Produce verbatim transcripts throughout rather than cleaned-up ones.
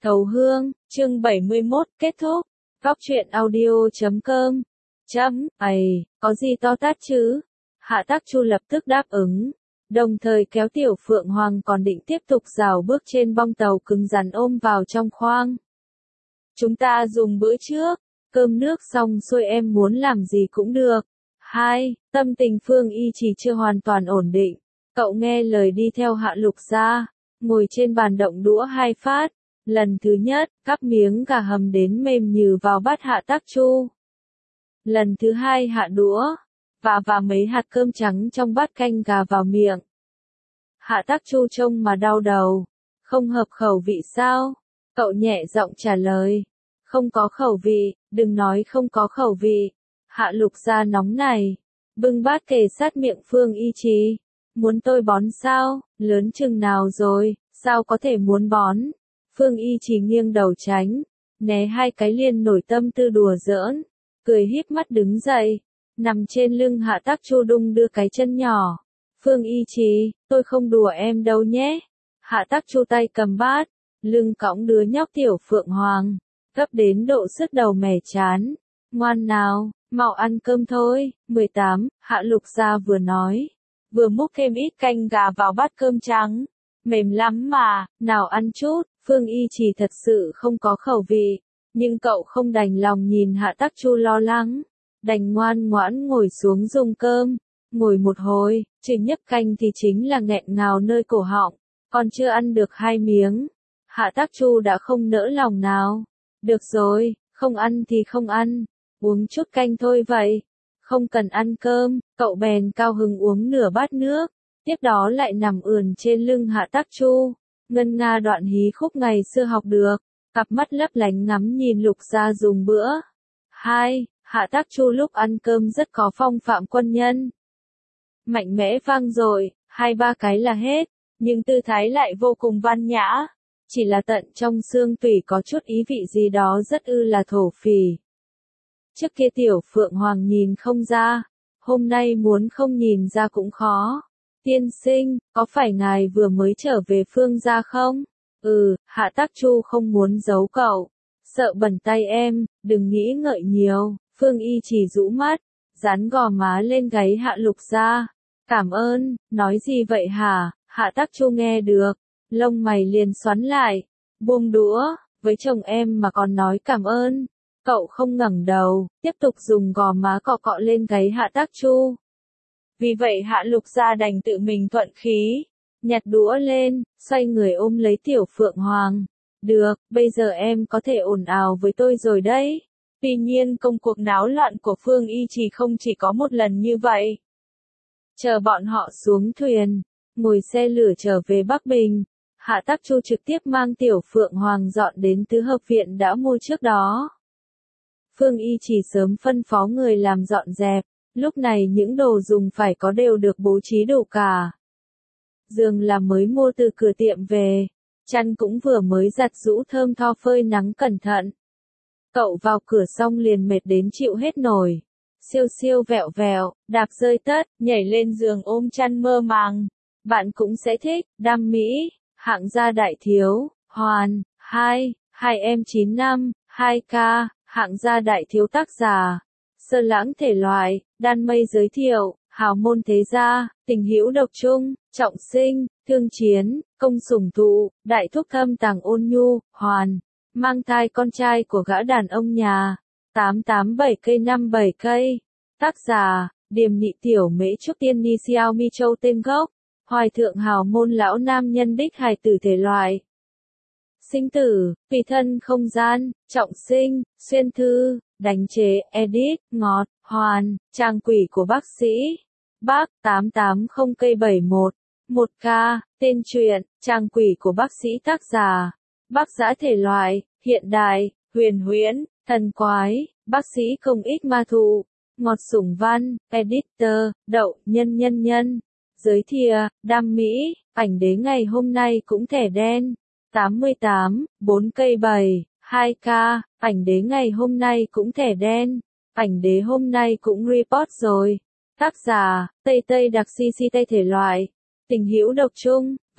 Thấu Hương, chương bảy mươi mốt, kết thúc. Góc truyện audio chấm com. Chấm, ầy, có gì to tát chứ? Hạ Tắc Chu lập tức đáp ứng, đồng thời kéo Tiểu Phượng Hoàng còn định tiếp tục rảo bước trên bong tàu cứng rắn ôm vào trong khoang. Chúng ta dùng bữa trước, cơm nước xong xuôi em muốn làm gì cũng được. Hai, tâm tình Phương Y chỉ chưa hoàn toàn ổn định. Cậu nghe lời đi theo Hạ Lục gia, ngồi trên bàn động đũa hai phát. Lần thứ nhất, cắp miếng gà hầm đến mềm nhừ vào bát Hạ Tắc Chu. Lần thứ hai hạ đũa, và và mấy hạt cơm trắng trong bát canh gà vào miệng. Hạ Tắc Chu trông mà đau đầu. Không hợp khẩu vị sao? Cậu nhẹ giọng trả lời. Không có khẩu vị, đừng nói không có khẩu vị. Hạ Lục gia nóng này, bưng bát kề sát miệng Phương Y Trì. Muốn tôi bón sao? Lớn chừng nào rồi, sao có thể muốn bón? Phương Y Trì nghiêng đầu tránh, né hai cái liền nổi tâm tư đùa giỡn, cười híp mắt đứng dậy, nằm trên lưng Hạ Tắc Chu đung đưa cái chân nhỏ. Phương Y Trì, tôi không đùa em đâu nhé. Hạ Tắc Chu tay cầm bát, lưng cõng đứa nhóc Tiểu Phượng Hoàng, gấp đến độ sứt đầu mẻ chán. Ngoan nào, mau ăn cơm thôi. mười tám, Hạ Lục gia vừa nói, vừa múc thêm ít canh gà vào bát cơm trắng. Mềm lắm mà, nào ăn chút. Phương Y Trì thật sự không có khẩu vị, nhưng cậu không đành lòng nhìn Hạ Tắc Chu lo lắng, đành ngoan ngoãn ngồi xuống dùng cơm. Ngồi một hồi, chỉ nhấp canh thì chính là nghẹn ngào nơi cổ họng, còn chưa ăn được hai miếng. Hạ Tắc Chu đã không nỡ lòng nào. Được rồi, không ăn thì không ăn, uống chút canh thôi vậy. Không cần ăn cơm, cậu bèn cao hứng uống nửa bát nước, tiếp đó lại nằm ườn trên lưng Hạ Tắc Chu. Ngân nga đoạn hí khúc ngày xưa học được, cặp mắt lấp lánh ngắm nhìn Lục gia dùng bữa. Hai, Hạ Tắc Chu lúc ăn cơm rất có phong phạm quân nhân. Mạnh mẽ vang dội, hai ba cái là hết, nhưng tư thái lại vô cùng văn nhã. Chỉ là tận trong xương tủy có chút ý vị gì đó rất ư là thổ phỉ. Trước kia Tiểu Phượng Hoàng nhìn không ra, hôm nay muốn không nhìn ra cũng khó. Tiên sinh, có phải ngài vừa mới trở về Phương gia không? Ừ, Hạ Tắc Chu không muốn giấu cậu. Sợ bẩn tay em, đừng nghĩ ngợi nhiều. Phương Y chỉ rũ mắt, dán gò má lên gáy Hạ Lục gia. Cảm ơn, nói gì vậy hả? Hạ Tắc Chu nghe được, lông mày liền xoắn lại. Buông đũa, với chồng em mà còn nói cảm ơn. Cậu không ngẩng đầu, tiếp tục dùng gò má cọ cọ lên gáy Hạ Tắc Chu. Vì vậy Hạ Lục gia đành tự mình thuận khí, nhặt đũa lên, xoay người ôm lấy Tiểu Phượng Hoàng. Được, bây giờ em có thể ồn ào với tôi rồi đấy. Tuy nhiên công cuộc náo loạn của Phương Y Trì không chỉ có một lần như vậy. Chờ bọn họ xuống thuyền, ngồi xe lửa trở về Bắc Bình, Hạ Tắc Chu trực tiếp mang Tiểu Phượng Hoàng dọn đến tứ hợp viện đã mua trước đó. Phương Y Trì sớm phân phó người làm dọn dẹp. Lúc này những đồ dùng phải có đều được bố trí đủ cả. Giường là mới mua từ cửa tiệm về, chăn cũng vừa mới giặt rũ thơm tho phơi nắng cẩn thận. Cậu vào cửa xong liền mệt đến chịu hết nổi. Siêu siêu vẹo vẹo, đạp rơi tất, nhảy lên giường ôm chăn mơ màng. Bạn cũng sẽ thích, đam mỹ, hạng gia đại thiếu, hoàn, hai, hai em chín năm, hai k, hạng gia đại thiếu tác giả. Sơ lãng thể loại, đan mây giới thiệu, hào môn thế gia, tình hữu độc trung, trọng sinh, thương chiến, công sủng thụ, đại thúc thâm tàng ôn nhu, hoàn, mang thai con trai của gã đàn ông nhà, tám tám bảy cây năm bảy cây, tác giả, Điềm Nhị Tiểu Mễ Trúc Tiên Ni Xiao Mi Châu tên gốc, hoài thượng hào môn lão nam nhân đích hài tử thể loại. Sinh tử, tùy thân không gian, trọng sinh, xuyên thư, đánh chế, edit, ngọt, hoàn, trang quỷ của bác sĩ. Bác, tám tám không cây bảy một, một k, tên truyện, trang quỷ của bác sĩ tác giả. Bác giã thể loại, hiện đại, huyền huyễn, thần quái, bác sĩ công ích ma thụ, ngọt sủng văn, editor, đậu, nhân nhân nhân. Giới thiệu, đam mỹ, ảnh đế ngày hôm nay cũng thẻ đen. tám mươi tám, bốn cây bảy, hai k, ảnh đế ngày hôm nay cũng thẻ đen. Ảnh đế hôm nay cũng report rồi. Tác giả, Tây Tây đặc xê xê Tây thể loại. Tình hữu độc trung,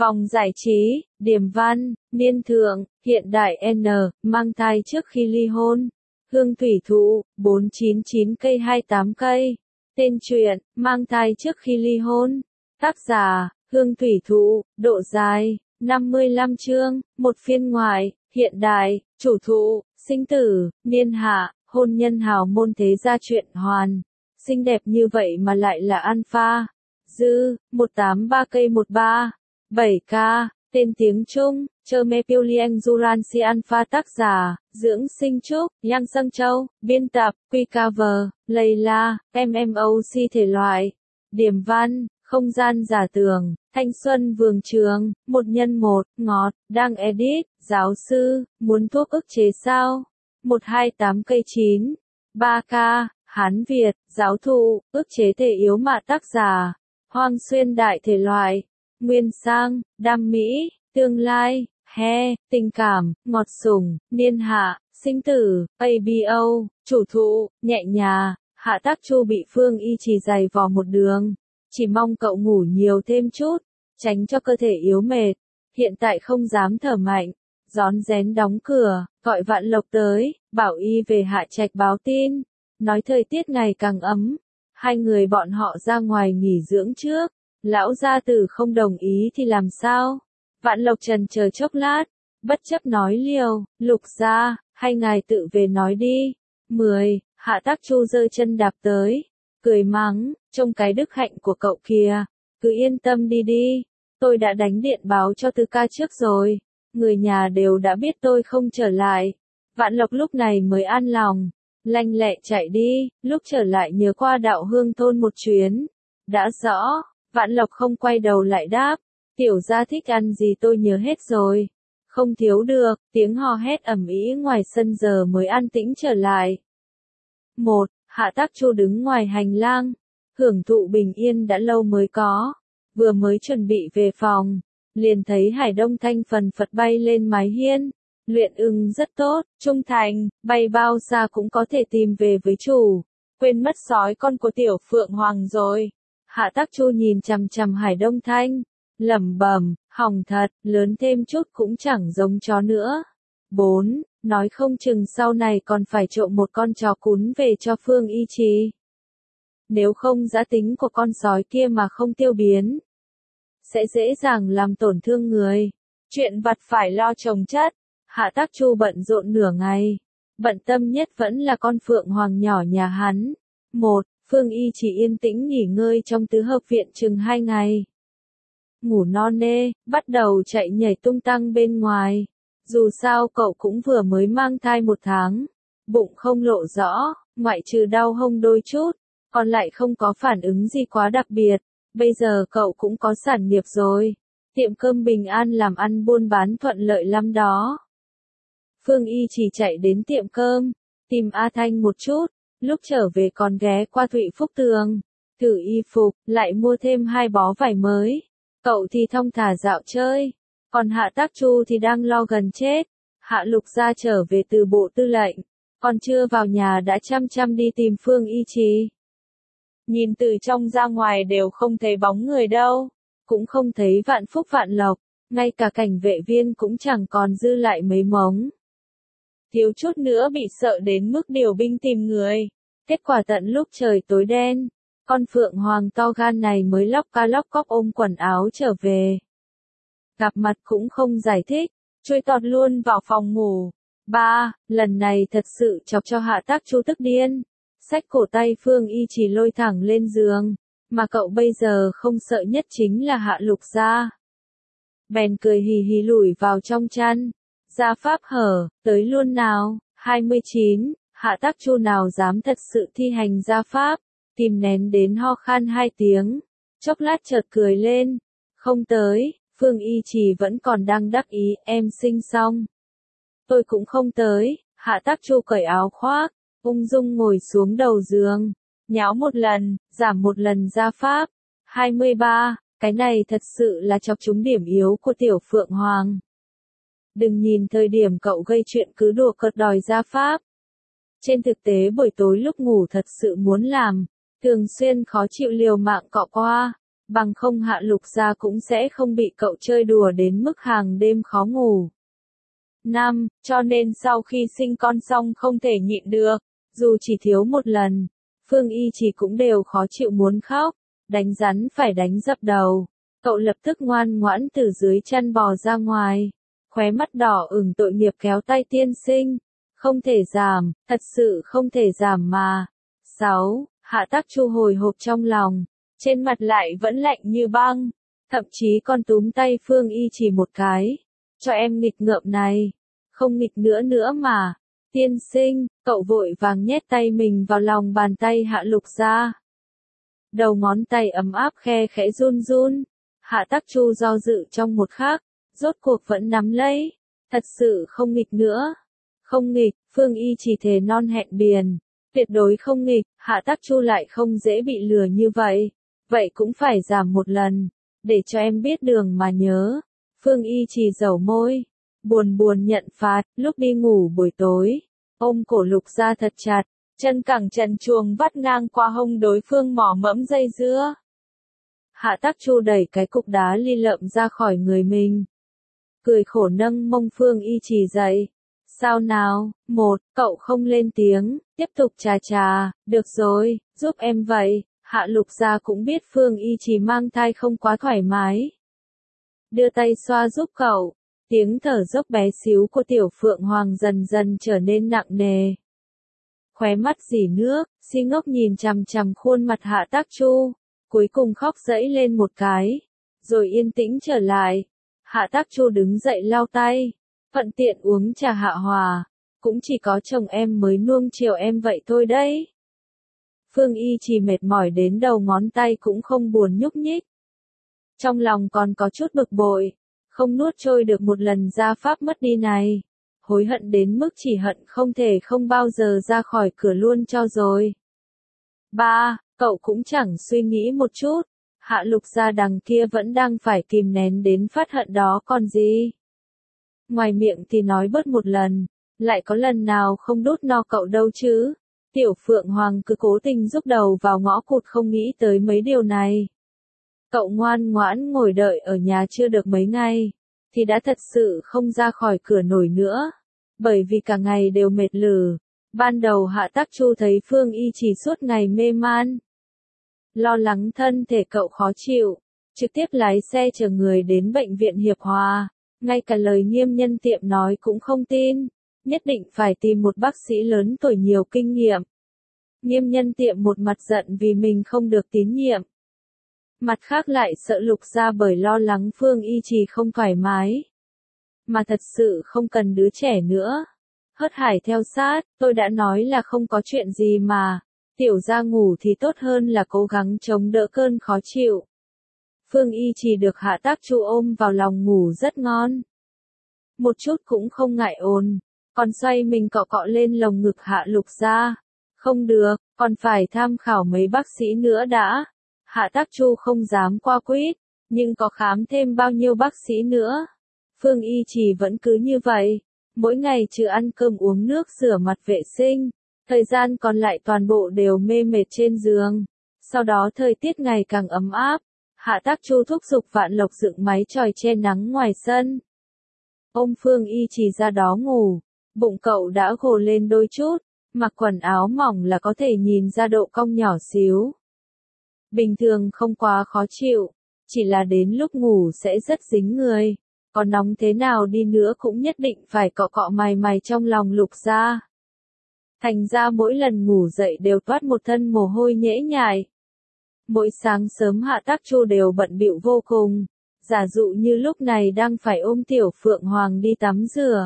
Vòng giải trí, Điềm Văn, Niên Thượng, Hiện Đại N, mang thai trước khi ly hôn. Hương Thủy Thụ, bốn chín chín cây hai mươi tám cây. Tên truyện, mang thai trước khi ly hôn. Tác giả, Hương Thủy Thụ, độ dài, năm mươi lăm chương, một phiên ngoại, hiện đại, chủ thụ, sinh tử, niên hạ, hôn nhân hào môn thế gia truyện hoàn. Xinh đẹp như vậy mà lại là alpha. Dư, một tám ba cây một ba, bảy k, tên tiếng Trung, Chermepilieng Duransi Alpha tác giả, Dưỡng Sinh Trúc, Yang Sâng Châu, biên tập, Quy Cover, Layla, em em o xê thể loại, Điềm Văn, không gian giả tưởng, thanh xuân vườn trường, một nhân một, ngọt, đang edit, giáo sư, muốn thuốc ức chế sao? một hai tám cây chín, ba k, Hán Việt, giáo thụ, ức chế thể yếu mạ tác giả, Hoang Xuyên đại thể loại, Nguyên Sang, Đam Mỹ, Tương lai, He, Tình cảm, Ngọt sủng, Niên hạ, Sinh tử, a bê o, chủ thụ, Nhẹ nhà, Hạ Tác Chu bị Phương Y Trì giày vò một đường. Chỉ mong cậu ngủ nhiều thêm chút, tránh cho cơ thể yếu mệt. Hiện tại không dám thở mạnh. Rón rén đóng cửa, gọi Vạn Lộc tới, bảo y về Hạ Trạch báo tin. Nói thời tiết ngày càng ấm. Hai người bọn họ ra ngoài nghỉ dưỡng trước. Lão gia tử không đồng ý thì làm sao? Vạn Lộc trần chờ chốc lát, bất chấp nói liều, Lục gia, hay ngài tự về nói đi. mười, Hạ Tác Chu giơ chân đạp tới, cười mắng, trông cái đức hạnh của cậu kìa, cứ yên tâm đi đi, tôi đã đánh điện báo cho Tư ca trước rồi, người nhà đều đã biết tôi không trở lại. Vạn Lộc lúc này mới an lòng, lanh lẹ chạy đi, lúc trở lại nhớ qua Đạo Hương thôn một chuyến. Đã rõ, Vạn Lộc không quay đầu lại đáp, tiểu gia thích ăn gì tôi nhớ hết rồi. Không thiếu được, tiếng hò hét ầm ĩ ngoài sân giờ mới an tĩnh trở lại. một. Hạ Tác Chu đứng ngoài hành lang, hưởng thụ bình yên đã lâu mới có, vừa mới chuẩn bị về phòng, liền thấy Hải Đông Thanh phần phật bay lên mái hiên. Luyện ưng rất tốt, trung thành, bay bao xa cũng có thể tìm về với chủ, quên mất sói con của Tiểu Phượng Hoàng rồi. Hạ Tác Chu nhìn chằm chằm Hải Đông Thanh, lẩm bẩm, hỏng thật, lớn thêm chút cũng chẳng giống chó nữa. bốn. Nói không chừng sau này còn phải trộm một con chó cún về cho Phương Y Trì. Nếu không giá tính của con sói kia mà không tiêu biến, sẽ dễ dàng làm tổn thương người. Chuyện vặt phải lo chồng chất. Hạ Tác Chu bận rộn nửa ngày. Bận tâm nhất vẫn là con Phượng Hoàng nhỏ nhà hắn. một. Phương Y Trì yên tĩnh nghỉ ngơi trong tứ hợp viện chừng hai ngày. Ngủ non nê, bắt đầu chạy nhảy tung tăng bên ngoài. Dù sao cậu cũng vừa mới mang thai một tháng, bụng không lộ rõ, ngoại trừ đau hông đôi chút, còn lại không có phản ứng gì quá đặc biệt. Bây giờ cậu cũng có sản nghiệp rồi, tiệm cơm bình an làm ăn buôn bán thuận lợi lắm đó. Phương Y Trì chạy đến tiệm cơm, tìm A Thanh một chút, lúc trở về còn ghé qua Thụy Phúc Tường, thử y phục, lại mua thêm hai bó vải mới. Cậu thì thong thả dạo chơi. Còn Hạ Tác Chu thì đang lo gần chết. Hạ Lục gia trở về từ bộ tư lệnh, còn chưa vào nhà đã chăm chăm đi tìm Phương Y Trì. Nhìn từ trong ra ngoài đều không thấy bóng người đâu, cũng không thấy Vạn Phúc Vạn Lộc, ngay cả cảnh vệ viên cũng chẳng còn dư lại mấy mống. Thiếu chút nữa bị sợ đến mức điều binh tìm người. Kết quả tận lúc trời tối đen, con Phượng Hoàng to gan này mới lóc ca lóc cóc ôm quần áo trở về. Gặp mặt cũng không giải thích, chui tọt luôn vào phòng ngủ. ba. Lần này thật sự chọc cho Hạ Tác Chu tức điên. Xách cổ tay Phương Y Trì lôi thẳng lên giường, mà cậu bây giờ không sợ nhất chính là Hạ Lục gia. Bèn cười hì hì lủi vào trong chăn. Gia pháp hở, tới luôn nào. hai mươi chín. Hạ Tác Chu nào dám thật sự thi hành gia pháp, kìm nén đến ho khan hai tiếng. Chốc lát chợt cười lên. Không tới. Phương Y Trì vẫn còn đang đắc ý, em sinh xong. Tôi cũng không tới. Hạ Tác Chu cởi áo khoác, ung dung ngồi xuống đầu giường. Nháo một lần, giảm một lần gia pháp. hai mươi ba. Cái này thật sự là chọc trúng điểm yếu của Tiểu Phượng Hoàng. Đừng nhìn thời điểm cậu gây chuyện cứ đùa cợt đòi gia pháp. Trên thực tế buổi tối lúc ngủ thật sự muốn làm, thường xuyên khó chịu liều mạng cọ qua. Bằng không Hạ Lục gia cũng sẽ không bị cậu chơi đùa đến mức hàng đêm khó ngủ. Năm, cho nên sau khi sinh con xong không thể nhịn được, dù chỉ thiếu một lần, Phương Y Trì cũng đều khó chịu muốn khóc, đánh rắn phải đánh dập đầu. Cậu lập tức ngoan ngoãn từ dưới chăn bò ra ngoài, khóe mắt đỏ ửng tội nghiệp kéo tay tiên sinh. Không thể giảm, thật sự không thể giảm mà. Sáu, Hạ Tắc Chu hồi hộp trong lòng, trên mặt lại vẫn lạnh như băng, thậm chí còn túm tay Phương Y Trì một cái. Cho em nghịch ngợm này, không nghịch nữa nữa mà. Tiên sinh, cậu vội vàng nhét tay mình vào lòng bàn tay Hạ Lục gia. Đầu ngón tay ấm áp khe khẽ run run. Hạ Tắc Chu do dự trong một khắc, rốt cuộc vẫn nắm lấy. Thật sự không nghịch nữa. Không nghịch, Phương Y chỉ thề non hẹn biển. Tuyệt đối không nghịch, Hạ Tắc Chu lại không dễ bị lừa như vậy. Vậy cũng phải giảm một lần, để cho em biết đường mà nhớ. Phương Y chỉ dẩu môi, buồn buồn nhận phạt, lúc đi ngủ buổi tối. Ôm cổ Lục gia thật chặt, chân cẳng trần truồng vắt ngang qua hông đối phương mỏ mẫm dây dưa. Hạ Tắc Chu đẩy cái cục đá li lợm ra khỏi người mình. Cười khổ nâng mông Phương Y Trì dậy. Sao nào, một, cậu không lên tiếng, tiếp tục chà chà, được rồi, giúp em vậy. Hạ Lục gia cũng biết Phương Y Trì mang thai không quá thoải mái. Đưa tay xoa giúp cậu, tiếng thở dốc bé xíu của Tiểu Phượng Hoàng dần dần trở nên nặng nề. Khóe mắt rỉ nước, si ngốc nhìn chằm chằm khuôn mặt Hạ Tắc Chu, cuối cùng khóc dẫy lên một cái, rồi yên tĩnh trở lại. Hạ Tắc Chu đứng dậy lau tay, thuận tiện uống trà hạ hòa, cũng chỉ có chồng em mới nuông chiều em vậy thôi đấy. Phương Y Trì mệt mỏi đến đầu ngón tay cũng không buồn nhúc nhích. Trong lòng còn có chút bực bội, không nuốt trôi được một lần gia pháp mất đi này. Hối hận đến mức chỉ hận không thể không bao giờ ra khỏi cửa luôn cho rồi. Ba, cậu cũng chẳng suy nghĩ một chút. Hạ Lục gia đằng kia vẫn đang phải kìm nén đến phát hận đó còn gì. Ngoài miệng thì nói bớt một lần, lại có lần nào không đốt no cậu đâu chứ. Tiểu Phượng Hoàng cứ cố tình rúc đầu vào ngõ cụt không nghĩ tới mấy điều này. Cậu ngoan ngoãn ngồi đợi ở nhà chưa được mấy ngày, thì đã thật sự không ra khỏi cửa nổi nữa, bởi vì cả ngày đều mệt lử. Ban đầu Hạ Tắc Chu thấy Phương Y Trì suốt ngày mê man, lo lắng thân thể cậu khó chịu, trực tiếp lái xe chở người đến bệnh viện Hiệp Hòa, ngay cả lời Nghiêm Nhân Tiệm nói cũng không tin, nhất định phải tìm một bác sĩ lớn tuổi nhiều kinh nghiệm. Nghiêm Nhân Tiệm một mặt giận vì mình không được tín nhiệm, mặt khác lại sợ Lục gia bởi lo lắng Phương Y Trì không thoải mái, mà thật sự không cần đứa trẻ nữa. Hớt hải theo sát, tôi đã nói là không có chuyện gì mà, tiểu gia ngủ thì tốt hơn là cố gắng chống đỡ cơn khó chịu. Phương Y Trì được Hạ Tắc Chu ôm vào lòng ngủ rất ngon. Một chút cũng không ngại ồn, còn xoay mình cọ cọ lên lồng ngực Hạ Lục gia. Không được, còn phải tham khảo mấy bác sĩ nữa đã. Hạ Tắc Chu không dám qua quýt, nhưng có khám thêm bao nhiêu bác sĩ nữa. Phương Y Trì vẫn cứ như vậy, mỗi ngày trừ ăn cơm uống nước rửa mặt vệ sinh, thời gian còn lại toàn bộ đều mê mệt trên giường. Sau đó thời tiết ngày càng ấm áp, Hạ Tắc Chu thúc giục Vạn Lộc dựng máy chòi che nắng ngoài sân. Ôm Phương Y Trì ra đó ngủ, bụng cậu đã gồ lên đôi chút, mặc quần áo mỏng là có thể nhìn ra độ cong nhỏ xíu. Bình thường không quá khó chịu, chỉ là đến lúc ngủ sẽ rất dính người, còn nóng thế nào đi nữa cũng nhất định phải cọ cọ mày mày trong lòng Lục gia. Thành ra mỗi lần ngủ dậy đều toát một thân mồ hôi nhễ nhại. Mỗi sáng sớm Hạ Tắc Chu đều bận bịu vô cùng, giả dụ như lúc này đang phải ôm Tiểu Phượng Hoàng đi tắm rửa.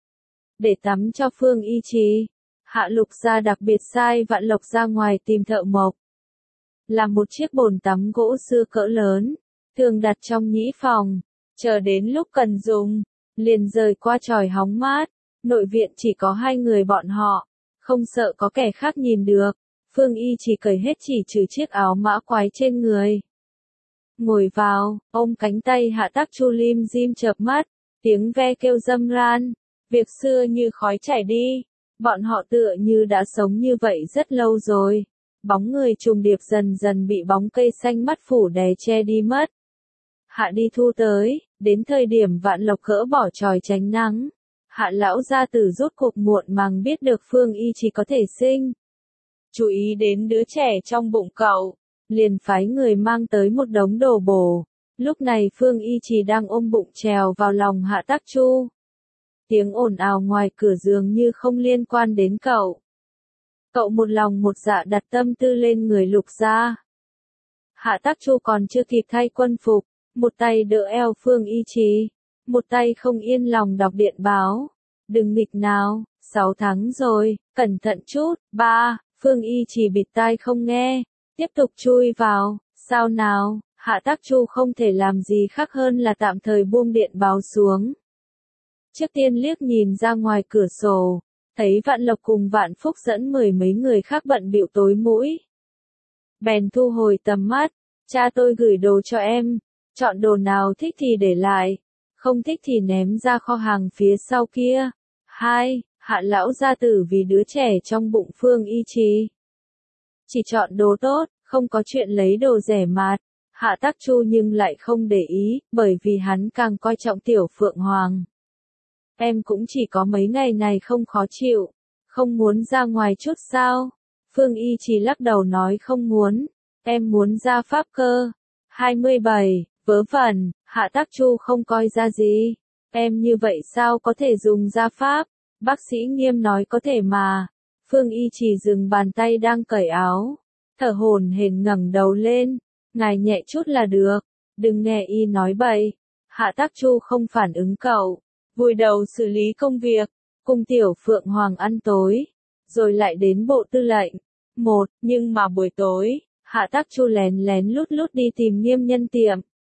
Để tắm cho Phương Y Trì, Hạ Lục gia đặc biệt sai Vạn Lộc ra ngoài tìm thợ mộc, làm một chiếc bồn tắm gỗ xưa cỡ lớn, thường đặt trong nhĩ phòng, chờ đến lúc cần dùng, liền rời qua chòi hóng mát. Nội viện chỉ có hai người bọn họ, không sợ có kẻ khác nhìn được. Phương Y chỉ cởi hết chỉ trừ chiếc áo mã quái trên người. Ngồi vào, ôm cánh tay Hạ Tắc Chu lim dim chợp mắt, tiếng ve kêu râm ran, việc xưa như khói chảy đi, bọn họ tựa như đã sống như vậy rất lâu rồi, Bóng người trùng điệp dần dần bị bóng cây xanh mắt phủ đè che đi mất. Hạ đi thu tới, đến thời điểm Vạn Lộc gỡ bỏ chòi tránh nắng. Hạ lão gia tử rốt cuộc muộn màng biết được Phương Y chỉ có thể sinh. Chú ý đến đứa trẻ trong bụng cậu, liền phái người mang tới một đống đồ bổ. Lúc này Phương Y chỉ đang ôm bụng trèo vào lòng Hạ Tắc Chu. Tiếng ồn ào ngoài cửa dường như không liên quan đến cậu. Cậu một lòng một dạ đặt tâm tư lên người Lục gia. Hạ Tắc Chu còn chưa kịp thay quân phục, một tay đỡ eo Phương Y Trì, một tay không yên lòng đọc điện báo. Đừng nghịch nào, sáu tháng rồi, cẩn thận chút. Ba, Phương Y Trì bịt tai không nghe, tiếp tục chui vào. Sao nào? Hạ Tắc Chu không thể làm gì khác hơn là tạm thời buông điện báo xuống. Trước tiên liếc nhìn ra ngoài cửa sổ, thấy Vạn Lộc cùng Vạn Phúc dẫn mười mấy người khác bận bịu tối mũi. Bèn thu hồi tầm mắt, cha tôi gửi đồ cho em, chọn đồ nào thích thì để lại, không thích thì ném ra kho hàng phía sau kia. Hai, Hạ lão gia tử vì đứa trẻ trong bụng Phương Y Trì. Chỉ chọn đồ tốt, không có chuyện lấy đồ rẻ mạt. Hạ Tắc Chu nhưng lại không để ý, bởi vì hắn càng coi trọng Tiểu Phượng Hoàng. Em cũng chỉ có mấy ngày này không khó chịu, không muốn ra ngoài chút sao? Phương Y chỉ lắc đầu nói không muốn, em muốn ra pháp cơ. hai mươi bảy, vớ vẩn, Hạ Tắc Chu không coi ra gì, em như vậy sao có thể dùng ra pháp? Bác sĩ Nghiêm nói có thể mà. Phương Y chỉ dừng bàn tay đang cởi áo, thở hổn hển ngẩng đầu lên, ngài nhẹ chút là được, đừng nghe y nói bậy. Hạ Tắc Chu không phản ứng cậu, vùi đầu xử lý công việc, cùng Tiểu Phượng Hoàng ăn tối, rồi lại đến bộ tư lệnh. Một, nhưng mà buổi tối, Hạ Tắc Chu lén lén lút lút đi tìm Nghiêm Nhân tiệm.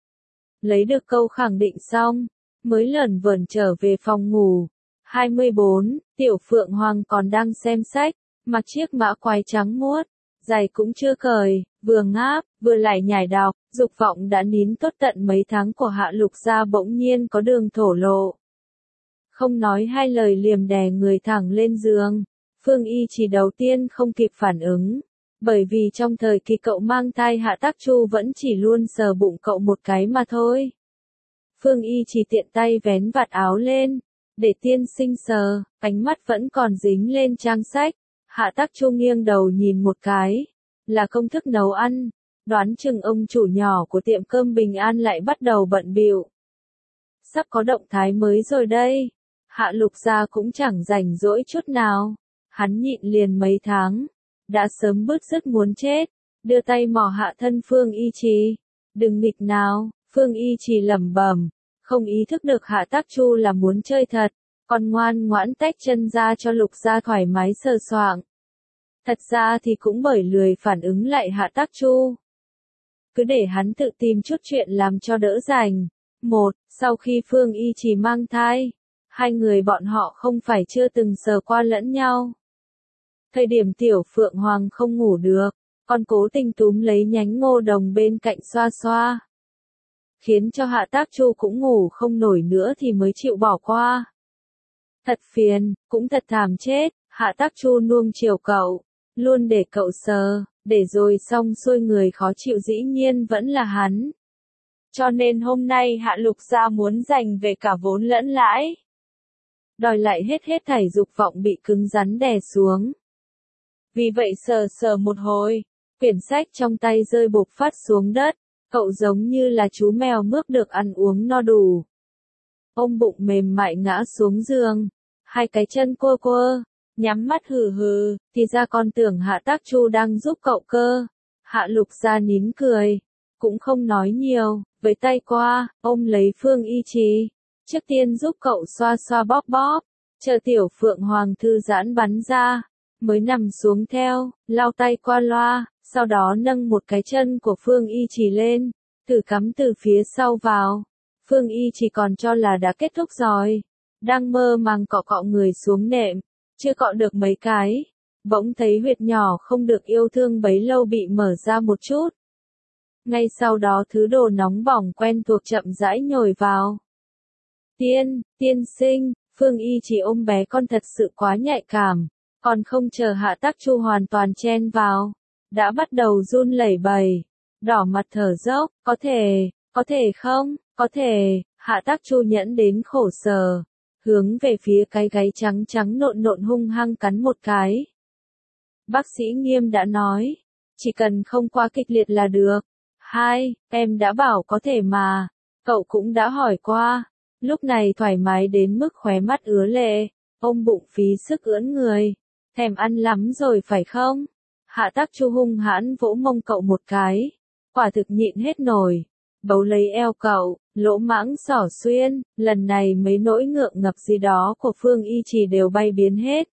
Lấy được câu khẳng định xong, mới lởn vởn trở về phòng ngủ. hai mươi bốn, Tiểu Phượng Hoàng còn đang xem sách, mặc chiếc mã quái trắng muốt, giày cũng chưa cởi, vừa ngáp, vừa lại nhải đọc, dục vọng đã nín tốt tận mấy tháng của Hạ Lục gia bỗng nhiên có đường thổ lộ. Không nói hai lời liềm đè người thẳng lên giường. Phương Y chỉ đầu tiên không kịp phản ứng, bởi vì trong thời kỳ cậu mang thai Hạ Tắc Chu vẫn chỉ luôn sờ bụng cậu một cái mà thôi. Phương Y chỉ tiện tay vén vạt áo lên, để tiên sinh sờ, ánh mắt vẫn còn dính lên trang sách. Hạ Tắc Chu nghiêng đầu nhìn một cái, là công thức nấu ăn, đoán chừng ông chủ nhỏ của tiệm cơm Bình An lại bắt đầu bận bịu. Sắp có động thái mới rồi đây. Hạ Lục gia cũng chẳng rảnh rỗi chút nào, hắn nhịn liền mấy tháng, đã sớm bứt rứt muốn chết, đưa tay mò hạ thân Phương Y Trì. Đừng nghịch nào, Phương Y Trì lẩm bẩm, không ý thức được Hạ Tắc Chu là muốn chơi thật, còn ngoan ngoãn tách chân ra cho Lục gia thoải mái sờ soạng. Thật ra thì cũng bởi lười phản ứng lại Hạ Tắc Chu. Cứ để hắn tự tìm chút chuyện làm cho đỡ rảnh. Một, sau khi Phương Y Trì mang thai, hai người bọn họ không phải chưa từng sờ qua lẫn nhau. Thời điểm Tiểu Phượng Hoàng không ngủ được, còn cố tình túm lấy nhánh ngô đồng bên cạnh xoa xoa. Khiến cho Hạ Tắc Chu cũng ngủ không nổi nữa thì mới chịu bỏ qua. Thật phiền, cũng thật thảm chết, Hạ Tắc Chu nuông chiều cậu, luôn để cậu sờ, để rồi xong xuôi người khó chịu dĩ nhiên vẫn là hắn. Cho nên hôm nay Hạ Lục gia muốn giành về cả vốn lẫn lãi. Đòi lại hết hết thảy dục vọng bị cứng rắn đè xuống. Vì vậy sờ sờ một hồi, quyển sách trong tay rơi bục phát xuống đất, cậu giống như là chú mèo mướp được ăn uống no đủ. Ôm bụng mềm mại ngã xuống giường, hai cái chân quơ quơ, nhắm mắt hừ hừ, thì ra con tưởng Hạ Tắc Chu đang giúp cậu cơ. Hạ Lục gia nín cười, cũng không nói nhiều, với tay qua, ôm lấy Phương Y Trì. Trước tiên giúp cậu xoa xoa bóp bóp, chờ Tiểu Phượng Hoàng thư giãn bắn ra, mới nằm xuống theo, lau tay qua loa, sau đó nâng một cái chân của Phương Y Trì lên, thử cắm từ phía sau vào. Phương Y Trì còn cho là đã kết thúc rồi, đang mơ màng cọ cọ người xuống nệm, chưa cọ được mấy cái, bỗng thấy huyệt nhỏ không được yêu thương bấy lâu bị mở ra một chút. Ngay sau đó thứ đồ nóng bỏng quen thuộc chậm rãi nhồi vào. Tiên, tiên sinh, Phương Y chỉ ôm bé con thật sự quá nhạy cảm, còn không chờ Hạ Tắc Chu hoàn toàn chen vào. đã bắt đầu run lẩy bẩy, đỏ mặt thở dốc, có thể, có thể không, có thể, Hạ Tác Chu nhẫn đến khổ sở, hướng về phía cái gáy trắng trắng nộn nộn hung hăng cắn một cái. Bác sĩ Nghiêm đã nói, chỉ cần không quá kịch liệt là được. Hai, em đã bảo có thể mà, cậu cũng đã hỏi qua, lúc này thoải mái đến mức khóe mắt ứa lệ, ôm bụng phí sức ưỡn người, thèm ăn lắm rồi phải không? Hạ Tác Chu hung hãn vỗ mông cậu một cái, quả thực nhịn hết nổi, bấu lấy eo cậu, lỗ mãng xỏ xuyên, lần này mấy nỗi ngượng ngập gì đó của Phương Y Trì đều bay biến hết.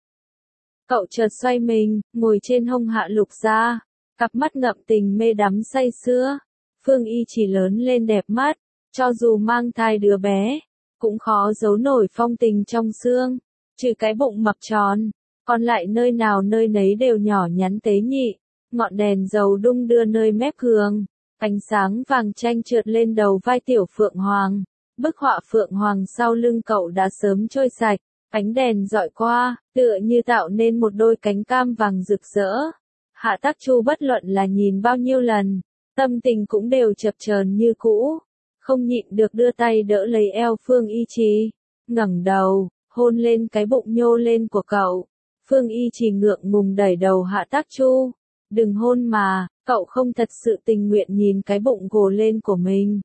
Cậu chợt xoay mình, ngồi trên hông Hạ Lục Gia, cặp mắt ngậm tình mê đắm say sưa. Phương Y Trì lớn lên đẹp mắt, cho dù mang thai đứa bé, cũng khó giấu nổi phong tình trong xương, trừ cái bụng mập tròn, còn lại nơi nào nơi nấy đều nhỏ nhắn tế nhị, ngọn đèn dầu đung đưa nơi mép hương, ánh sáng vàng chanh trượt lên đầu vai tiểu Phượng Hoàng, bức họa Phượng Hoàng sau lưng cậu đã sớm trôi sạch, ánh đèn dọi qua, tựa như tạo nên một đôi cánh cam vàng rực rỡ. Hạ Tác Chu bất luận là nhìn bao nhiêu lần, tâm tình cũng đều chập chờn như cũ, không nhịn được đưa tay đỡ lấy eo Phương Y Trì, ngẩng đầu, hôn lên cái bụng nhô lên của cậu. Phương Y Trì ngượng ngùng đẩy đầu Hạ Tác Chu, đừng hôn mà, cậu không thật sự tình nguyện nhìn cái bụng gồ lên của mình.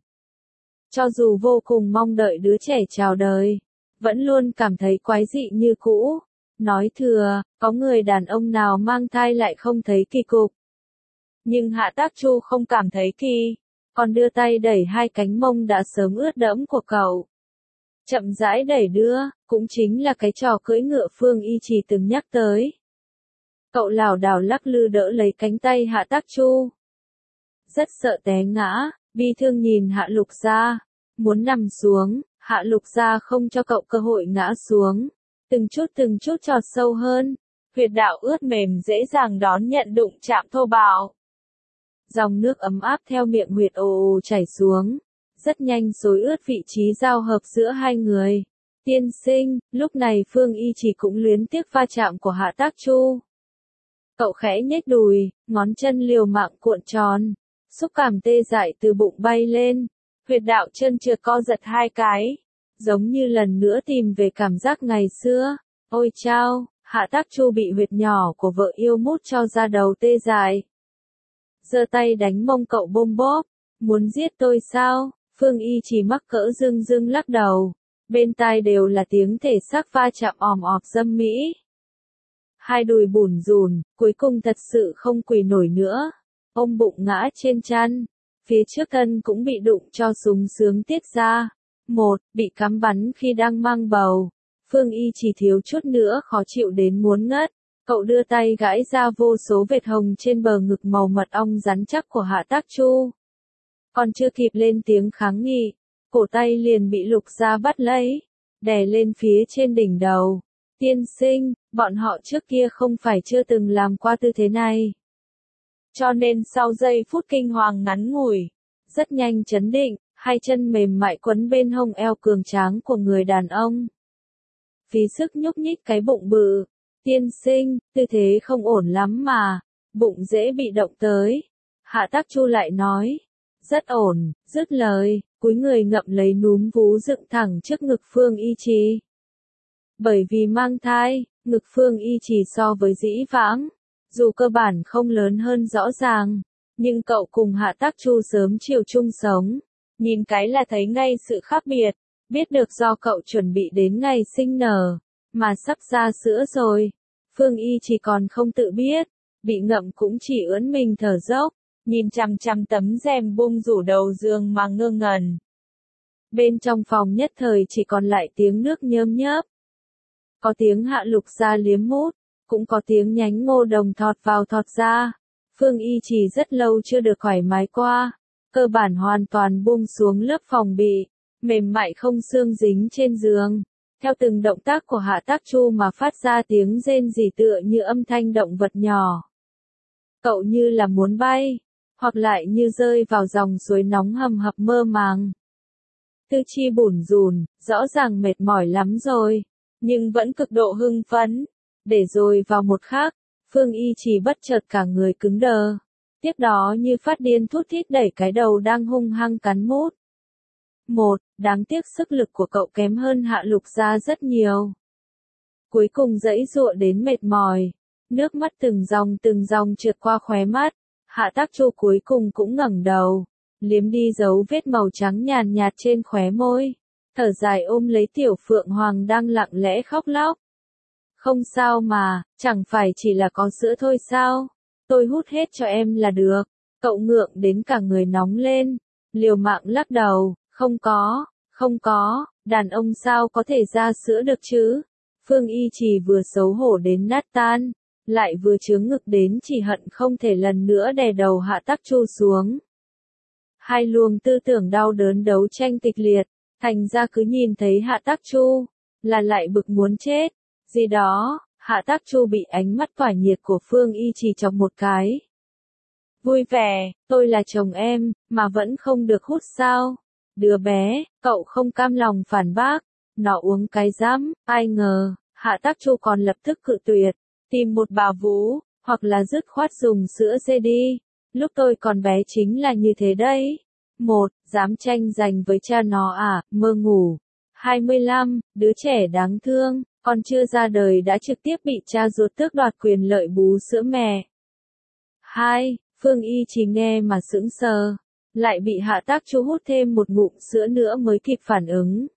Cho dù vô cùng mong đợi đứa trẻ chào đời, vẫn luôn cảm thấy quái dị như cũ. Nói thừa, có người đàn ông nào mang thai lại không thấy kỳ cục. Nhưng Hạ Tác Chu không cảm thấy kỳ, còn đưa tay đẩy hai cánh mông đã sớm ướt đẫm của cậu. Chậm rãi đẩy đưa, cũng chính là cái trò cưỡi ngựa Phương Y Trì từng nhắc tới. Cậu lảo đảo lắc lư đỡ lấy cánh tay Hạ Tác Chu. Rất sợ té ngã, bi thương nhìn Hạ Lục Gia, muốn nằm xuống, Hạ Lục Gia không cho cậu cơ hội ngã xuống. Từng chút từng chút chọt sâu hơn, huyệt đạo ướt mềm dễ dàng đón nhận đụng chạm thô bạo. Dòng nước ấm áp theo miệng huyệt ồ ồ chảy xuống, rất nhanh xối ướt vị trí giao hợp giữa hai người. Tiên sinh, lúc này Phương Y Trì cũng luyến tiếc va chạm của Hạ Tác Chu. Cậu khẽ nhếch đùi, ngón chân liều mạng cuộn tròn, xúc cảm tê dại từ bụng bay lên, huyệt đạo chân trượt co giật hai cái. Giống như lần nữa tìm về cảm giác ngày xưa. Ôi chao, Hạ Tác Chu bị huyệt nhỏ của vợ yêu mút cho ra đầu tê dại. Giơ tay đánh mông cậu bôm bóp, muốn giết tôi sao? Phương Y Trì mắc cỡ dưng dưng lắc đầu, bên tai đều là tiếng thể xác va chạm òm ọp dâm mỹ. Hai đùi bủn rủn, cuối cùng thật sự không quỳ nổi nữa, ôm bụng ngã trên chăn, phía trước thân cũng bị đụng cho sung sướng tiết ra. Một, bị cắm bắn khi đang mang bầu. Phương Y Trì thiếu chút nữa khó chịu đến muốn ngất. Cậu đưa tay gãi ra vô số vệt hồng trên bờ ngực màu mật ong rắn chắc của Hạ Tác Chu. Còn chưa kịp lên tiếng kháng nghị, cổ tay liền bị Lục Gia bắt lấy, đè lên phía trên đỉnh đầu. Tiên sinh, bọn họ trước kia không phải chưa từng làm qua tư thế này. Cho nên sau giây phút kinh hoàng ngắn ngủi, rất nhanh chấn định. Hai chân mềm mại quấn bên hông eo cường tráng của người đàn ông. Phí sức nhúc nhích cái bụng bự. Tiên sinh, tư thế không ổn lắm mà, bụng dễ bị động tới. Hạ Tác Chu lại nói. Rất ổn, dứt lời, cúi người ngậm lấy núm vú dựng thẳng trước ngực Phương Y Trì. Bởi vì mang thai, ngực Phương Y Trì so với dĩ vãng, dù cơ bản không lớn hơn rõ ràng, nhưng cậu cùng Hạ Tác Chu sớm chiều chung sống. Nhìn cái là thấy ngay sự khác biệt, biết được do cậu chuẩn bị đến ngày sinh nở, mà sắp ra sữa rồi. Phương Y chỉ còn không tự biết, bị ngậm cũng chỉ ướn mình thở dốc, nhìn chằm chằm tấm rèm bung rủ đầu giường mà ngơ ngẩn. Bên trong phòng nhất thời chỉ còn lại tiếng nước nhớm nhớp. Có tiếng Hạ Lục Gia liếm mút, cũng có tiếng nhánh ngô đồng thọt vào thọt ra. Phương Y chỉ rất lâu chưa được thoải mái qua. Cơ bản hoàn toàn buông xuống lớp phòng bị, mềm mại không xương dính trên giường. Theo từng động tác của Hạ Tác Chu mà phát ra tiếng rên rỉ tựa như âm thanh động vật nhỏ. Cậu như là muốn bay, hoặc lại như rơi vào dòng suối nóng hầm hập mơ màng. Tư chi bủn rủn, rõ ràng mệt mỏi lắm rồi, nhưng vẫn cực độ hưng phấn. Để rồi vào một khắc, Phương Y Trì bất chợt cả người cứng đờ. Tiếp đó như phát điên thút thít đẩy cái đầu đang hung hăng cắn mút. Một, đáng tiếc sức lực của cậu kém hơn Hạ Lục Gia rất nhiều. Cuối cùng giãy giụa đến mệt mỏi, nước mắt từng dòng từng dòng trượt qua khóe mắt, Hạ Tác Chu cuối cùng cũng ngẩng đầu, liếm đi dấu vết màu trắng nhàn nhạt trên khóe môi, thở dài ôm lấy Tiểu Phượng Hoàng đang lặng lẽ khóc lóc. Không sao mà, chẳng phải chỉ là có sữa thôi sao? Tôi hút hết cho em là được. Cậu ngượng đến cả người nóng lên, liều mạng lắc đầu, không có, không có, đàn ông sao có thể ra sữa được chứ? Phương Y Trì vừa xấu hổ đến nát tan, lại vừa chướng ngực đến chỉ hận không thể lần nữa đè đầu Hạ Tác Chu xuống. Hai luồng tư tưởng đau đớn đấu tranh kịch liệt, thành ra cứ nhìn thấy Hạ Tác Chu, là lại bực muốn chết. Gì đó, Hạ Tác Chu bị ánh mắt tỏa nhiệt của Phương Y Trì chọc một cái. Vui vẻ, tôi là chồng em, mà vẫn không được hút sao? Đứa bé, cậu không cam lòng phản bác, nó uống cái rắm, ai ngờ, Hạ Tác Chu còn lập tức cự tuyệt, tìm một bà vú, hoặc là dứt khoát dùng sữa dê đi, lúc tôi còn bé chính là như thế đấy. Một, dám tranh giành với cha nó à, mơ ngủ. hai mươi lăm, đứa trẻ đáng thương, còn chưa ra đời đã trực tiếp bị cha ruột tước đoạt quyền lợi bú sữa mẹ. Hai, Phương Y Trì nghe mà sững sờ, lại bị Hạ Tác Chu hút thêm một ngụm sữa nữa mới kịp phản ứng.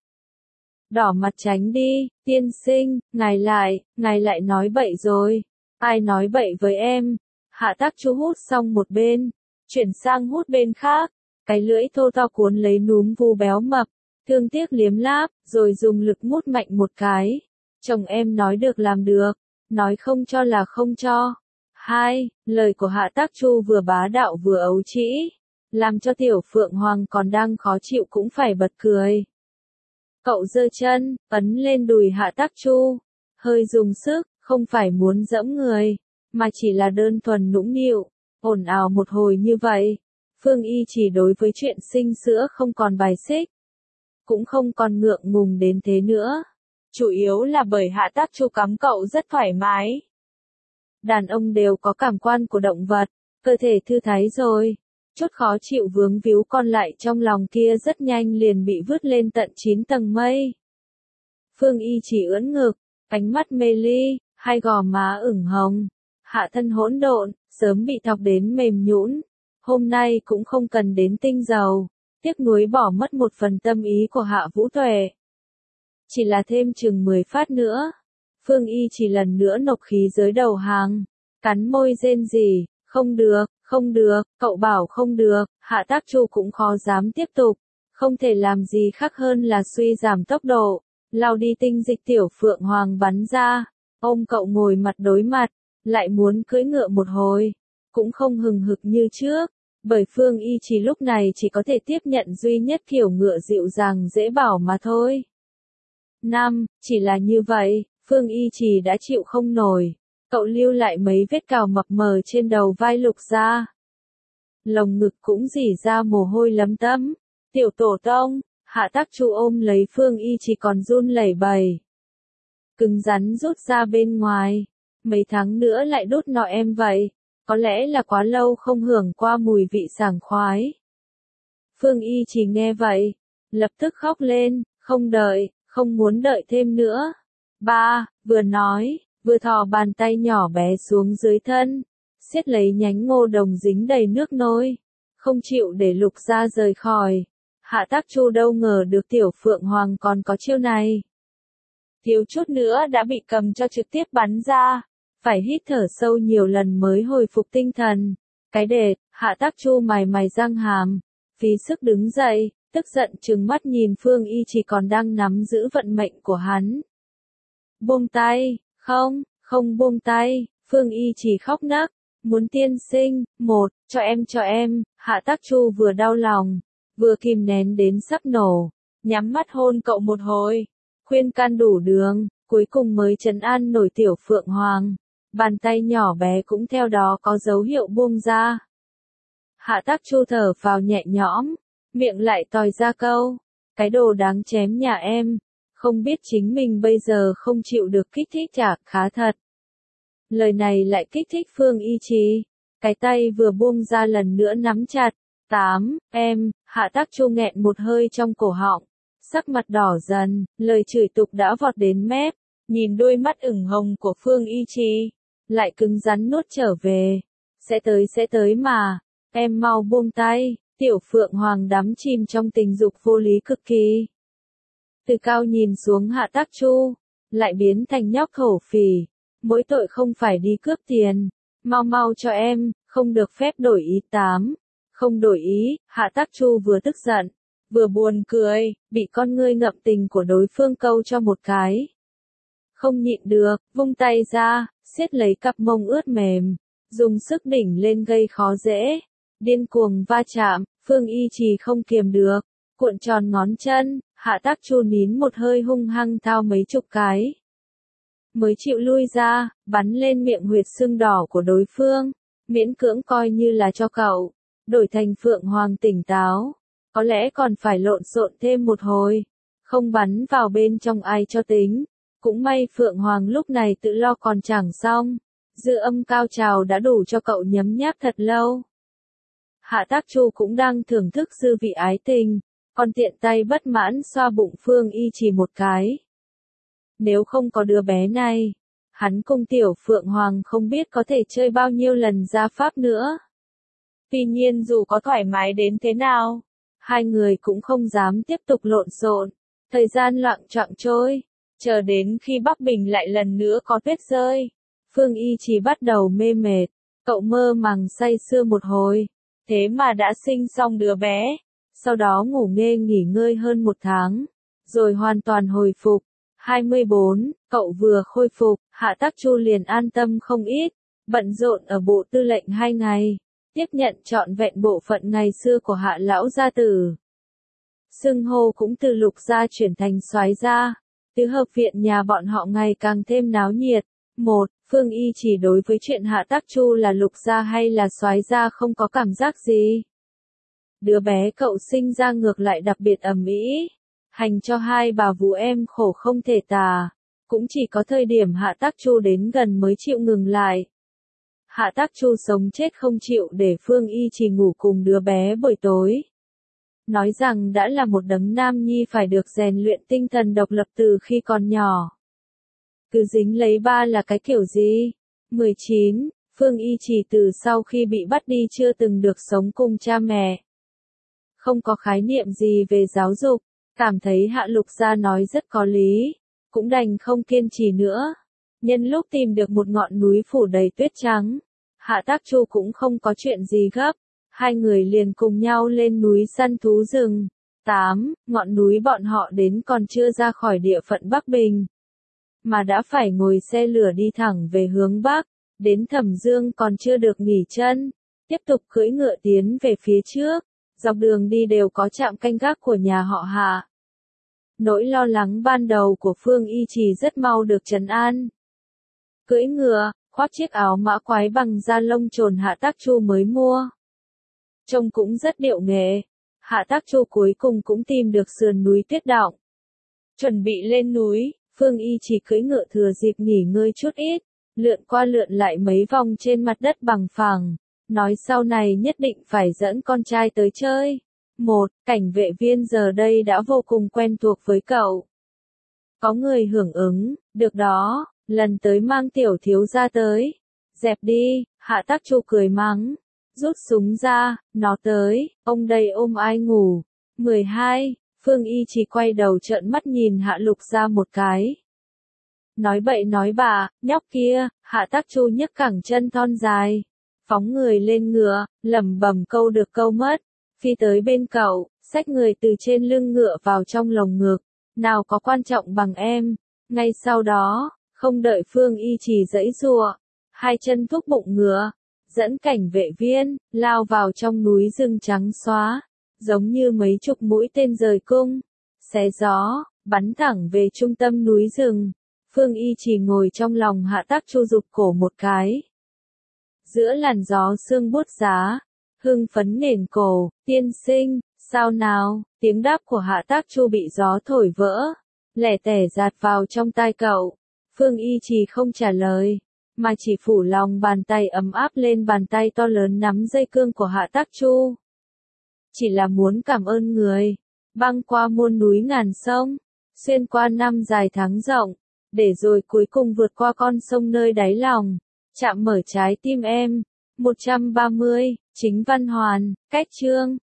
Đỏ mặt tránh đi, tiên sinh, ngài lại, ngài lại nói bậy rồi. Ai nói bậy với em? Hạ Tác Chu hút xong một bên, chuyển sang hút bên khác, cái lưỡi thô to cuốn lấy núm vu béo mập, thương tiếc liếm láp, rồi dùng lực mút mạnh một cái. Chồng em nói được làm được, nói không cho là không cho. Hai, lời của Hạ Tác Chu vừa bá đạo vừa ấu trĩ, làm cho Tiểu Phượng Hoàng còn đang khó chịu cũng phải bật cười. Cậu giơ chân, ấn lên đùi Hạ Tác Chu, hơi dùng sức, không phải muốn dẫm người, mà chỉ là đơn thuần nũng nịu, ồn ào một hồi như vậy. Phương Y Trì đối với chuyện sinh sữa không còn bài xích, cũng không còn ngượng ngùng đến thế nữa. Chủ yếu là bởi Hạ Tác Chu cắm cậu rất thoải mái. Đàn ông đều có cảm quan của động vật, cơ thể thư thái rồi. Chút khó chịu vướng víu còn lại trong lòng kia rất nhanh liền bị vứt lên tận chín tầng mây. Phương Y Trì ưỡn ngực, ánh mắt mê ly, hai gò má ửng hồng, hạ thân hỗn độn, sớm bị thọc đến mềm nhũn. Hôm nay cũng không cần đến tinh dầu, tiếc nuối bỏ mất một phần tâm ý của Hạ Vũ Tuệ. Chỉ là thêm chừng mười phát nữa. Phương Y Trì lần nữa nộp khí giới đầu hàng, cắn môi rên rỉ, không được, không được, cậu bảo không được. Hạ Tác Chu cũng khó dám tiếp tục, không thể làm gì khác hơn là suy giảm tốc độ, lau đi tinh dịch Tiểu Phượng Hoàng bắn ra, ôm cậu ngồi mặt đối mặt, lại muốn cưỡi ngựa một hồi, cũng không hừng hực như trước, bởi Phương Y Trì lúc này chỉ có thể tiếp nhận duy nhất kiểu ngựa dịu dàng dễ bảo mà thôi. Năm, chỉ là như vậy, Phương Y Trì đã chịu không nổi, cậu lưu lại mấy vết cào mập mờ trên đầu vai Lục Gia. Lồng ngực cũng rỉ ra mồ hôi lấm tấm. Tiểu tổ tông, Hạ Tác Chu ôm lấy Phương Y Trì còn run lẩy bẩy. Cứng rắn rút ra bên ngoài, mấy tháng nữa lại đốt nọ em vậy, có lẽ là quá lâu không hưởng qua mùi vị sảng khoái. Phương Y Trì nghe vậy, lập tức khóc lên, không đợi, không muốn đợi thêm nữa. Ba, vừa nói, vừa thò bàn tay nhỏ bé xuống dưới thân, siết lấy nhánh ngô đồng dính đầy nước nôi, không chịu để Lục Gia rời khỏi. Hạ Tác Chu đâu ngờ được Tiểu Phượng Hoàng còn có chiêu này. Thiếu chút nữa đã bị cầm cho trực tiếp bắn ra, phải hít thở sâu nhiều lần mới hồi phục tinh thần. Cái đệt, Hạ Tác Chu mày mày răng hàm, phí sức đứng dậy, tức giận trừng mắt nhìn Phương Y Trì còn đang nắm giữ vận mệnh của hắn. Buông tay, không, không buông tay, Phương Y Trì khóc nấc, muốn tiên sinh, một, cho em cho em. Hạ Tác Chu vừa đau lòng, vừa kìm nén đến sắp nổ, nhắm mắt hôn cậu một hồi, khuyên can đủ đường, cuối cùng mới trấn an nổi Tiểu Phượng Hoàng, bàn tay nhỏ bé cũng theo đó có dấu hiệu buông ra. Hạ Tác Chu thở phào nhẹ nhõm, miệng lại tòi ra câu, cái đồ đáng chém nhà em, không biết chính mình bây giờ không chịu được kích thích chả, khá thật. Lời này lại kích thích Phương Y Trì. Cái tay vừa buông ra lần nữa nắm chặt. Tám, em, Hạ Tác Chu nghẹn một hơi trong cổ họng. Sắc mặt đỏ dần, lời chửi tục đã vọt đến mép. Nhìn đôi mắt ửng hồng của Phương Y Trì. Lại cứng rắn nuốt trở về. Sẽ tới sẽ tới mà. Em mau buông tay. Tiểu Phượng Hoàng đắm chìm trong tình dục vô lý cực kỳ. Từ cao nhìn xuống Hạ Tác Chu. Lại biến thành nhóc thổ phỉ. Mỗi tội không phải đi cướp tiền. Mau mau cho em, không được phép đổi ý. Tám. Không đổi ý, Hạ Tác Chu vừa tức giận, vừa buồn cười, bị con ngươi ngậm tình của đối phương câu cho một cái. Không nhịn được, vung tay ra, siết lấy cặp mông ướt mềm, dùng sức đỉnh lên gây khó dễ. Điên cuồng va chạm, Phương Y Trì không kiềm được, cuộn tròn ngón chân, Hạ Tác Chu nín một hơi hung hăng thao mấy chục cái. Mới chịu lui ra, bắn lên miệng huyệt sưng đỏ của đối phương, miễn cưỡng coi như là cho cậu. Đổi thành Phượng Hoàng tỉnh táo, có lẽ còn phải lộn xộn thêm một hồi, không bắn vào bên trong ai cho tính. Cũng may Phượng Hoàng lúc này tự lo còn chẳng xong, dư âm cao trào đã đủ cho cậu nhấm nháp thật lâu. Hạ Tác Chu cũng đang thưởng thức dư vị ái tình, còn tiện tay bất mãn xoa bụng Phương Y Trì một cái. Nếu không có đứa bé này, hắn cùng tiểu Phượng Hoàng không biết có thể chơi bao nhiêu lần gia pháp nữa. Tuy nhiên dù có thoải mái đến thế nào, hai người cũng không dám tiếp tục lộn xộn. Thời gian loạng choạng trôi, chờ đến khi Bắc Bình lại lần nữa có tuyết rơi. Phương Y Trì bắt đầu mê mệt, cậu mơ màng say sưa một hồi, thế mà đã sinh xong đứa bé. Sau đó ngủ nghê nghỉ ngơi hơn một tháng, rồi hoàn toàn hồi phục. hai mươi bốn, cậu vừa khôi phục, Hạ Tác Chu liền an tâm không ít, bận rộn ở bộ tư lệnh hai ngày. Tiếp nhận trọn vẹn bộ phận ngày xưa của Hạ lão gia tử. Xưng hô cũng từ Lục gia chuyển thành Soái gia. Tứ hợp viện nhà bọn họ ngày càng thêm náo nhiệt. Một, Phương Y Trì đối với chuyện Hạ Tác Chu là Lục gia hay là Soái gia không có cảm giác gì. Đứa bé cậu sinh ra ngược lại đặc biệt ầm ĩ, hành cho hai bà vú em khổ không thể tả. Cũng chỉ có thời điểm Hạ Tác Chu đến gần mới chịu ngừng lại. Hạ Tác Chu sống chết không chịu để Phương Y Trì ngủ cùng đứa bé buổi tối. Nói rằng đã là một đấng nam nhi phải được rèn luyện tinh thần độc lập từ khi còn nhỏ. Cứ dính lấy ba là cái kiểu gì? mười chín. Phương Y Trì từ sau khi bị bắt đi chưa từng được sống cùng cha mẹ. Không có khái niệm gì về giáo dục, cảm thấy Hạ Lục gia nói rất có lý, cũng đành không kiên trì nữa. Nhân lúc tìm được một ngọn núi phủ đầy tuyết trắng, Hạ Tác Chu cũng không có chuyện gì gấp, hai người liền cùng nhau lên núi săn thú rừng. Tám, ngọn núi bọn họ đến còn chưa ra khỏi địa phận Bắc Bình, mà đã phải ngồi xe lửa đi thẳng về hướng Bắc, đến Thẩm Dương còn chưa được nghỉ chân, tiếp tục cưỡi ngựa tiến về phía trước, dọc đường đi đều có trạm canh gác của nhà họ Hạ. Nỗi lo lắng ban đầu của Phương Y Trì rất mau được trấn an. Cưỡi ngựa, khoác chiếc áo mã quái bằng da lông trồn Hạ Tác Chu mới mua. Trông cũng rất điệu nghệ. Hạ Tác Chu cuối cùng cũng tìm được sườn núi tuyết động. Chuẩn bị lên núi, Phương Y Trì cưỡi ngựa thừa dịp nghỉ ngơi chút ít, lượn qua lượn lại mấy vòng trên mặt đất bằng phẳng, nói sau này nhất định phải dẫn con trai tới chơi. Một, cảnh vệ viên giờ đây đã vô cùng quen thuộc với cậu. Có người hưởng ứng, được đó, lần tới mang tiểu thiếu gia tới. Dẹp đi, Hạ Tác Chu cười mắng. Rút súng ra, nó tới, ông đây ôm ai ngủ. mười hai, Phương Y Trì quay đầu trợn mắt nhìn Hạ Lục gia một cái. Nói bậy nói bạ, nhóc kia, Hạ Tác Chu nhấc cẳng chân thon dài, phóng người lên ngựa, lẩm bẩm câu được câu mất, phi tới bên cậu, xách người từ trên lưng ngựa vào trong lồng ngực. Nào có quan trọng bằng em. Ngay sau đó, không đợi Phương Y Trì giãy giụa, hai chân thúc bụng ngựa, dẫn cảnh vệ viên, lao vào trong núi rừng trắng xóa, giống như mấy chục mũi tên rời cung, xé gió, bắn thẳng về trung tâm núi rừng. Phương Y Trì ngồi trong lòng Hạ Tác Chu rụt cổ một cái. Giữa làn gió sương buốt giá, hưng phấn nền cổ, tiên sinh, sao nào, tiếng đáp của Hạ Tác Chu bị gió thổi vỡ, lẻ tẻ dạt vào trong tai cậu. Phương Y Trì không trả lời, mà chỉ phủ lòng bàn tay ấm áp lên bàn tay to lớn nắm dây cương của Hạ Tắc Chu. Chỉ là muốn cảm ơn người, băng qua muôn núi ngàn sông, xuyên qua năm dài tháng rộng, để rồi cuối cùng vượt qua con sông nơi đáy lòng, chạm mở trái tim em. một trăm ba mươi, Chính Văn Hoàn, Cách Chương.